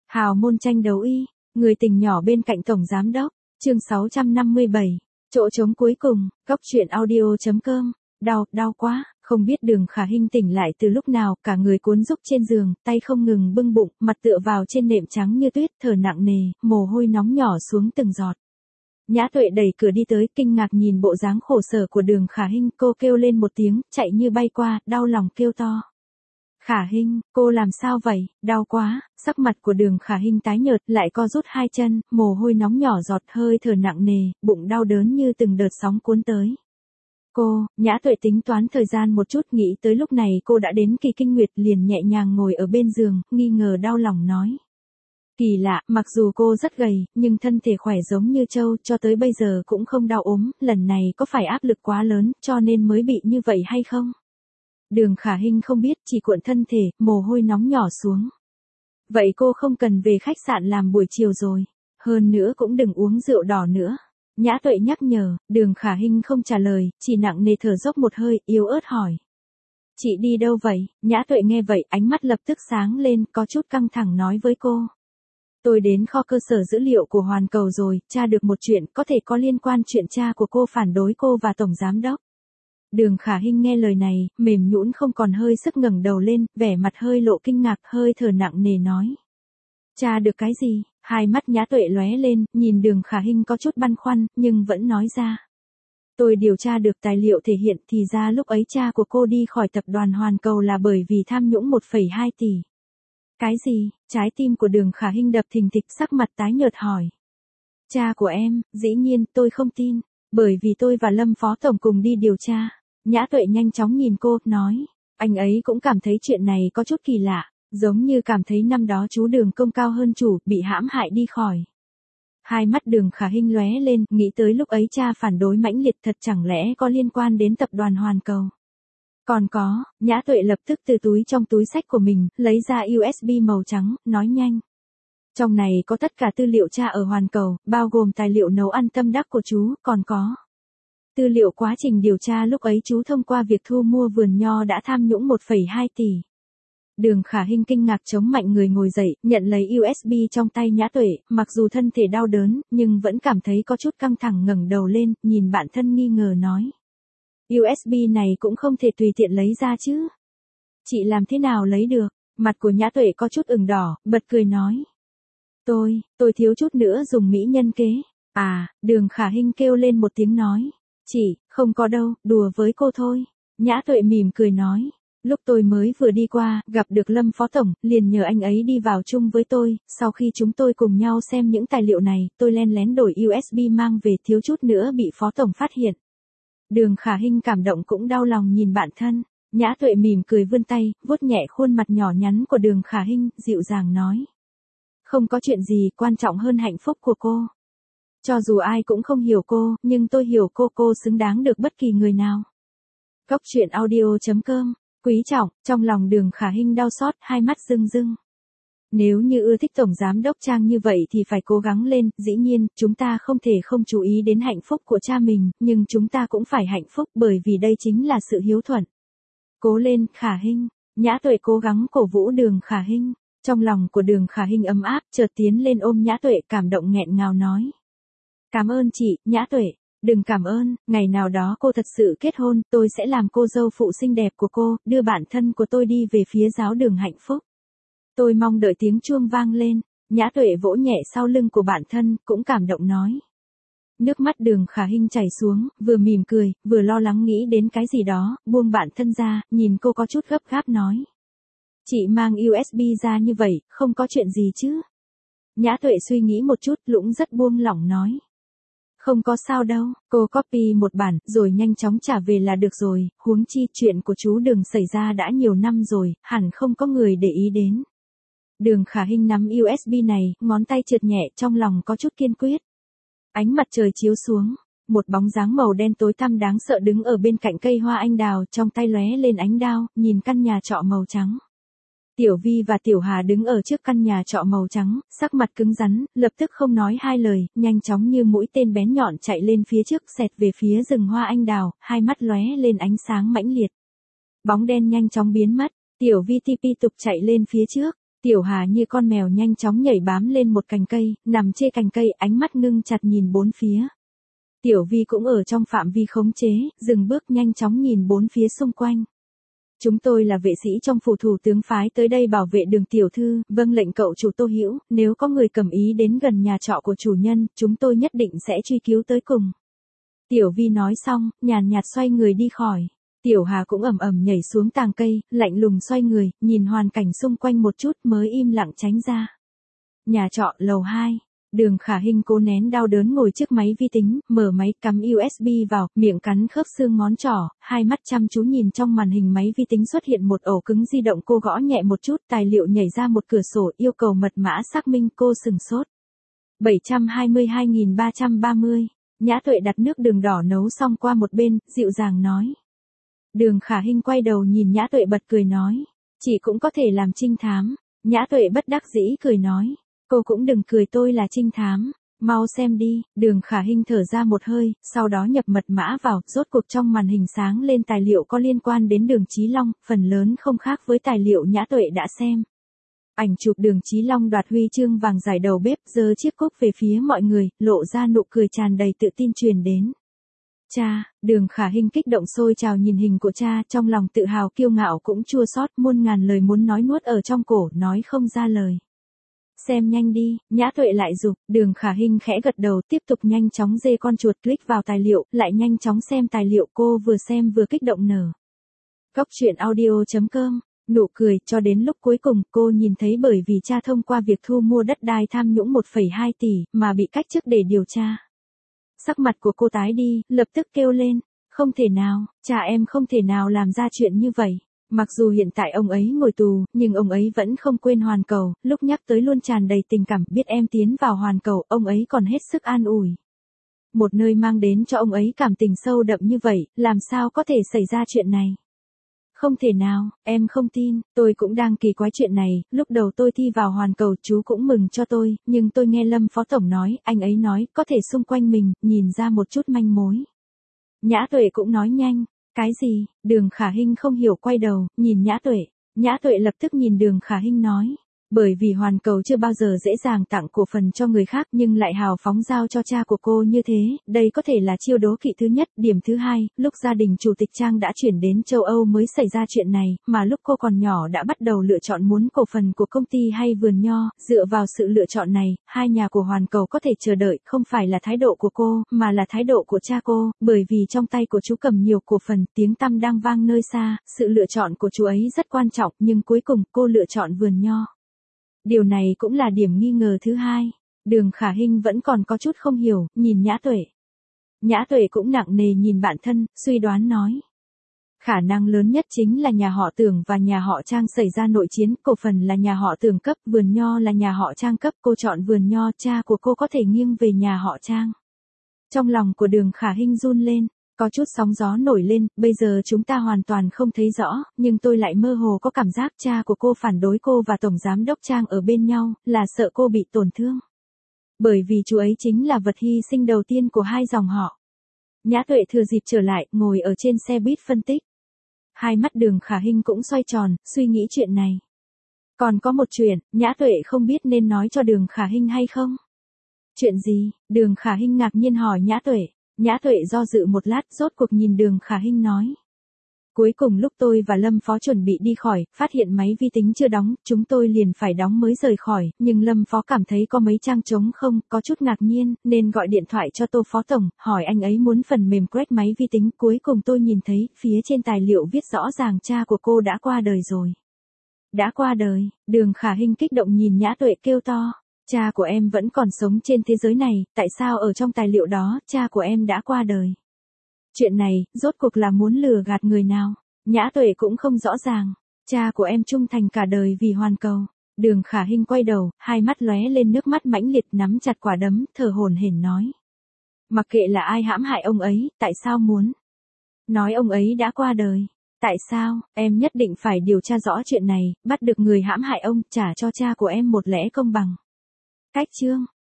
Hào môn tranh đấu y, người tình nhỏ bên cạnh tổng giám đốc, chương 657, chỗ trống cuối cùng, góc truyện audio.com, đau quá, không biết Đường Khả Hinh tỉnh lại từ lúc nào, cả người cuốn rúc trên giường, tay không ngừng bưng bụng, mặt tựa vào trên nệm trắng như tuyết, thở nặng nề, mồ hôi nóng nhỏ xuống từng giọt. Nhã Tuệ đẩy cửa đi tới, kinh ngạc nhìn bộ dáng khổ sở của Đường Khả Hinh, cô kêu lên một tiếng, chạy như bay qua, đau lòng kêu to. Khả Hinh, cô làm sao vậy, đau quá, sắc mặt của Đường Khả Hinh tái nhợt, lại co rút hai chân, mồ hôi nóng nhỏ giọt, hơi thở nặng nề, bụng đau đớn như từng đợt sóng cuốn tới. Nhã Tuệ tính toán thời gian một chút, nghĩ tới lúc này cô đã đến kỳ kinh nguyệt, liền nhẹ nhàng ngồi ở bên giường, nghi ngờ đau lòng nói. Kỳ lạ, mặc dù cô rất gầy, nhưng thân thể khỏe giống như trâu, cho tới bây giờ cũng không đau ốm, lần này có phải áp lực quá lớn, cho nên mới bị như vậy hay không? Đường Khả Hinh không biết, chỉ cuộn thân thể, mồ hôi nóng nhỏ xuống. Vậy cô không cần về khách sạn làm buổi chiều rồi, hơn nữa cũng đừng uống rượu đỏ nữa. Nhã Tuệ nhắc nhở, Đường Khả Hinh không trả lời, chỉ nặng nề thở dốc một hơi, yếu ớt hỏi. Chị đi đâu vậy? Nhã Tuệ nghe vậy, ánh mắt lập tức sáng lên, có chút căng thẳng nói với cô. Tôi đến kho cơ sở dữ liệu của Hoàn Cầu rồi, tra được một chuyện có thể có liên quan chuyện cha của cô phản đối cô và tổng giám đốc. Đường Khả Hinh nghe lời này, mềm nhũn không còn hơi sức ngẩng đầu lên, vẻ mặt hơi lộ kinh ngạc, hơi thở nặng nề nói. Tra được cái gì? Hai mắt Nhã Tuệ lóe lên, nhìn Đường Khả Hinh có chút băn khoăn, nhưng vẫn nói ra. Tôi điều tra được tài liệu thể hiện, thì ra lúc ấy cha của cô đi khỏi tập đoàn Hoàn Cầu là bởi vì tham nhũng 1,2 tỷ. Cái gì? Trái tim của Đường Khả Hinh đập thình thịch, sắc mặt tái nhợt hỏi. Cha của em, dĩ nhiên tôi không tin, bởi vì tôi và Lâm Phó Tổng cùng đi điều tra. Nhã Tuệ nhanh chóng nhìn cô, nói, anh ấy cũng cảm thấy chuyện này có chút kỳ lạ, giống như cảm thấy năm đó chú Đường công cao hơn chủ, bị hãm hại đi khỏi. Hai mắt Đường Khả Hinh lóe lên, nghĩ tới lúc ấy cha phản đối mãnh liệt, thật chẳng lẽ có liên quan đến tập đoàn Hoàn Cầu. Còn có, Nhã Tuệ lập tức từ trong túi sách của mình, lấy ra USB màu trắng, nói nhanh. Trong này có tất cả tư liệu cha ở Hoàn Cầu, bao gồm tài liệu nấu ăn tâm đắc của chú, còn có tư liệu quá trình điều tra lúc ấy chú thông qua việc thu mua vườn nho đã tham nhũng 1,2 tỷ. Đường Khả Hinh kinh ngạc chống mạnh người ngồi dậy, nhận lấy USB trong tay Nhã Tuệ, mặc dù thân thể đau đớn, nhưng vẫn cảm thấy có chút căng thẳng, ngẩng đầu lên, nhìn bạn thân nghi ngờ nói. USB này cũng không thể tùy tiện lấy ra chứ. Chị làm thế nào lấy được? Mặt của Nhã Tuệ có chút ửng đỏ, bật cười nói. Tôi thiếu chút nữa dùng mỹ nhân kế. Đường Khả Hinh kêu lên một tiếng nói. Chị, không có đâu, đùa với cô thôi. Nhã Tuệ mỉm cười nói. Lúc tôi mới vừa đi qua, gặp được Lâm Phó Tổng, liền nhờ anh ấy đi vào chung với tôi, sau khi chúng tôi cùng nhau xem những tài liệu này, tôi len lén đổi USB mang về, thiếu chút nữa bị Phó Tổng phát hiện. Đường Khả Hinh cảm động cũng đau lòng nhìn bạn thân. Nhã Tuệ mỉm cười vươn tay, vuốt nhẹ khuôn mặt nhỏ nhắn của Đường Khả Hinh, dịu dàng nói. Không có chuyện gì, quan trọng hơn hạnh phúc của cô. Cho dù ai cũng không hiểu cô, nhưng tôi hiểu cô xứng đáng được bất kỳ người nào. Góc truyện audio.com, quý trọng, trong lòng Đường Khả Hinh đau xót, hai mắt rưng rưng. Nếu như ưa thích tổng giám đốc Trang như vậy thì phải cố gắng lên, dĩ nhiên, chúng ta không thể không chú ý đến hạnh phúc của cha mình, nhưng chúng ta cũng phải hạnh phúc bởi vì đây chính là sự hiếu thuận. Cố lên, Khả Hinh. Nhã Tuệ cố gắng cổ vũ Đường Khả Hinh. Trong lòng của Đường Khả Hinh ấm áp, chợt tiến lên ôm Nhã Tuệ, cảm động nghẹn ngào nói. Cảm ơn chị, Nhã Tuệ. Đừng cảm ơn, ngày nào đó cô thật sự kết hôn, tôi sẽ làm cô dâu phụ xinh đẹp của cô, đưa bạn thân của tôi đi về phía giáo đường hạnh phúc. Tôi mong đợi tiếng chuông vang lên. Nhã Tuệ vỗ nhẹ sau lưng của bạn thân, cũng cảm động nói. Nước mắt Đường Khả Hinh chảy xuống, vừa mỉm cười, vừa lo lắng nghĩ đến cái gì đó, buông bạn thân ra, nhìn cô có chút gấp gáp nói. Chị mang USB ra như vậy, không có chuyện gì chứ? Nhã Tuệ suy nghĩ một chút, lũng rất buông lỏng nói. Không có sao đâu, cô copy một bản, rồi nhanh chóng trả về là được rồi, huống chi chuyện của chú Đường xảy ra đã nhiều năm rồi, hẳn không có người để ý đến. Đường Khả Hinh nắm USB này, ngón tay trượt nhẹ, trong lòng có chút kiên quyết. Ánh mặt trời chiếu xuống, một bóng dáng màu đen tối tăm đáng sợ đứng ở bên cạnh cây hoa anh đào, trong tay lóe lên ánh đao, nhìn căn nhà trọ màu trắng. Tiểu Vi và Tiểu Hà đứng ở trước căn nhà trọ màu trắng, sắc mặt cứng rắn, lập tức không nói hai lời, nhanh chóng như mũi tên bén nhọn chạy lên phía trước, xẹt về phía rừng hoa anh đào, hai mắt lóe lên ánh sáng mãnh liệt. Bóng đen nhanh chóng biến mất, Tiểu Vi tipi tục chạy lên phía trước. Tiểu Hà như con mèo nhanh chóng nhảy bám lên một cành cây, nằm trên cành cây, ánh mắt ngưng chặt nhìn bốn phía. Tiểu Vi cũng ở trong phạm vi khống chế, dừng bước nhanh chóng nhìn bốn phía xung quanh. Chúng tôi là vệ sĩ trong phủ thủ tướng phái tới đây bảo vệ Đường tiểu thư, vâng lệnh cậu chủ Tô Hữu, nếu có người cầm ý đến gần nhà trọ của chủ nhân, chúng tôi nhất định sẽ truy cứu tới cùng. Tiểu Vi nói xong, nhàn nhạt xoay người đi khỏi. Tiểu Hà cũng ầm ầm nhảy xuống tàng cây, lạnh lùng xoay người, nhìn hoàn cảnh xung quanh một chút mới im lặng tránh ra. Nhà trọ lầu 2. Đường Khả Hinh cố nén đau đớn ngồi trước máy vi tính, mở máy cắm USB vào, miệng cắn khớp xương ngón trỏ, hai mắt chăm chú nhìn trong màn hình máy vi tính xuất hiện một ổ cứng di động, cô gõ nhẹ một chút, tài liệu nhảy ra một cửa sổ, yêu cầu mật mã xác minh, cô sừng sốt. 722.330. Nhã Tuệ đặt nước đường đỏ nấu xong qua một bên, dịu dàng nói. Đường Khả Hinh quay đầu nhìn Nhã Tuệ bật cười nói. Chị cũng có thể làm trinh thám. Nhã Tuệ bất đắc dĩ cười nói. Cô cũng đừng cười, tôi là trinh thám. Mau xem đi. Đường Khả Hinh thở ra một hơi, sau đó nhập mật mã vào, rốt cuộc trong màn hình sáng lên tài liệu có liên quan đến Đường Chí Long, phần lớn không khác với tài liệu Nhã Tuệ đã xem. Ảnh chụp Đường Chí Long đoạt huy chương vàng giải đầu bếp, giơ chiếc cúp về phía mọi người, lộ ra nụ cười tràn đầy tự tin truyền đến. Cha, Đường Khả Hinh kích động sôi trào nhìn hình của cha, trong lòng tự hào kiêu ngạo cũng chua xót, muôn ngàn lời muốn nói nuốt ở trong cổ, nói không ra lời. Xem nhanh đi, Nhã Tuệ lại giục. Đường Khả Hinh khẽ gật đầu, tiếp tục nhanh chóng dê con chuột click vào tài liệu, lại nhanh chóng xem tài liệu, cô vừa xem vừa kích động nở. Góc truyện audio.com. Nụ cười, cho đến lúc cuối cùng, cô nhìn thấy bởi vì cha thông qua việc thu mua đất đai tham nhũng 1,2 tỷ, mà bị cách chức để điều tra. Sắc mặt của cô tái đi, lập tức kêu lên. Không thể nào, cha em không thể nào làm ra chuyện như vậy. Mặc dù hiện tại ông ấy ngồi tù, nhưng ông ấy vẫn không quên Hoàn Cầu, lúc nhắc tới luôn tràn đầy tình cảm, biết em tiến vào Hoàn Cầu, ông ấy còn hết sức an ủi. Một nơi mang đến cho ông ấy cảm tình sâu đậm như vậy, làm sao có thể xảy ra chuyện này? Không thể nào, em không tin, tôi cũng đang kỳ quái chuyện này, lúc đầu tôi thi vào Hoàn Cầu chú cũng mừng cho tôi, nhưng tôi nghe Lâm Phó Tổng nói, anh ấy nói, có thể xung quanh mình, nhìn ra một chút manh mối. Nhã Tuệ cũng nói nhanh. Cái gì? Đường Khả Hinh không hiểu quay đầu, nhìn Nhã Tuệ. Nhã Tuệ lập tức nhìn Đường Khả Hinh nói. Bởi vì Hoàn Cầu chưa bao giờ dễ dàng tặng cổ phần cho người khác nhưng lại hào phóng giao cho cha của cô như thế, đây có thể là chiêu đố kỵ thứ nhất. Điểm thứ hai, lúc gia đình Chủ tịch Trang đã chuyển đến châu Âu mới xảy ra chuyện này, mà lúc cô còn nhỏ đã bắt đầu lựa chọn muốn cổ phần của công ty hay vườn nho, dựa vào sự lựa chọn này, hai nhà của Hoàn Cầu có thể chờ đợi, không phải là thái độ của cô, mà là thái độ của cha cô, bởi vì trong tay của chú cầm nhiều cổ phần, tiếng tăm đang vang nơi xa, sự lựa chọn của chú ấy rất quan trọng, nhưng cuối cùng cô lựa chọn vườn nho. Điều này cũng là điểm nghi ngờ thứ hai. Đường Khả Hinh vẫn còn có chút không hiểu, nhìn Nhã Tuệ. Nhã Tuệ cũng nặng nề nhìn bạn thân, suy đoán nói. Khả năng lớn nhất chính là nhà họ Tưởng và nhà họ Trang xảy ra nội chiến, cổ phần là nhà họ Tưởng cấp, vườn nho là nhà họ Trang cấp, cô chọn vườn nho, cha của cô có thể nghiêng về nhà họ Trang. Trong lòng của Đường Khả Hinh run lên. Có chút sóng gió nổi lên, bây giờ chúng ta hoàn toàn không thấy rõ, nhưng tôi lại mơ hồ có cảm giác cha của cô phản đối cô và Tổng Giám Đốc Trang ở bên nhau, là sợ cô bị tổn thương. Bởi vì chú ấy chính là vật hy sinh đầu tiên của hai dòng họ. Nhã Tuệ thừa dịp trở lại, ngồi ở trên xe buýt phân tích. Hai mắt Đường Khả Hinh cũng xoay tròn, suy nghĩ chuyện này. Còn có một chuyện, Nhã Tuệ không biết nên nói cho Đường Khả Hinh hay không? Chuyện gì? Đường Khả Hinh ngạc nhiên hỏi Nhã Tuệ. Nhã Tuệ do dự một lát, rốt cuộc nhìn Đường Khả Hinh nói. Cuối cùng lúc tôi và Lâm Phó chuẩn bị đi khỏi, phát hiện máy vi tính chưa đóng, chúng tôi liền phải đóng mới rời khỏi, nhưng Lâm Phó cảm thấy có mấy trang trống không, có chút ngạc nhiên, nên gọi điện thoại cho Tô Phó Tổng, hỏi anh ấy muốn phần mềm crack máy vi tính, cuối cùng tôi nhìn thấy, phía trên tài liệu viết rõ ràng cha của cô đã qua đời rồi. Đã qua đời? Đường Khả Hinh kích động nhìn Nhã Tuệ kêu to. Cha của em vẫn còn sống trên thế giới này, tại sao ở trong tài liệu đó, cha của em đã qua đời? Chuyện này, rốt cuộc là muốn lừa gạt người nào? Nhã Tuệ cũng không rõ ràng. Cha của em trung thành cả đời vì Hoàn Cầu. Đường Khả Hinh quay đầu, hai mắt lóe lên nước mắt mãnh liệt, nắm chặt quả đấm, thở hổn hển nói. Mặc kệ là ai hãm hại ông ấy, tại sao muốn? Nói ông ấy đã qua đời. Tại sao, em nhất định phải điều tra rõ chuyện này, bắt được người hãm hại ông, trả cho cha của em một lẽ công bằng. Cách chương.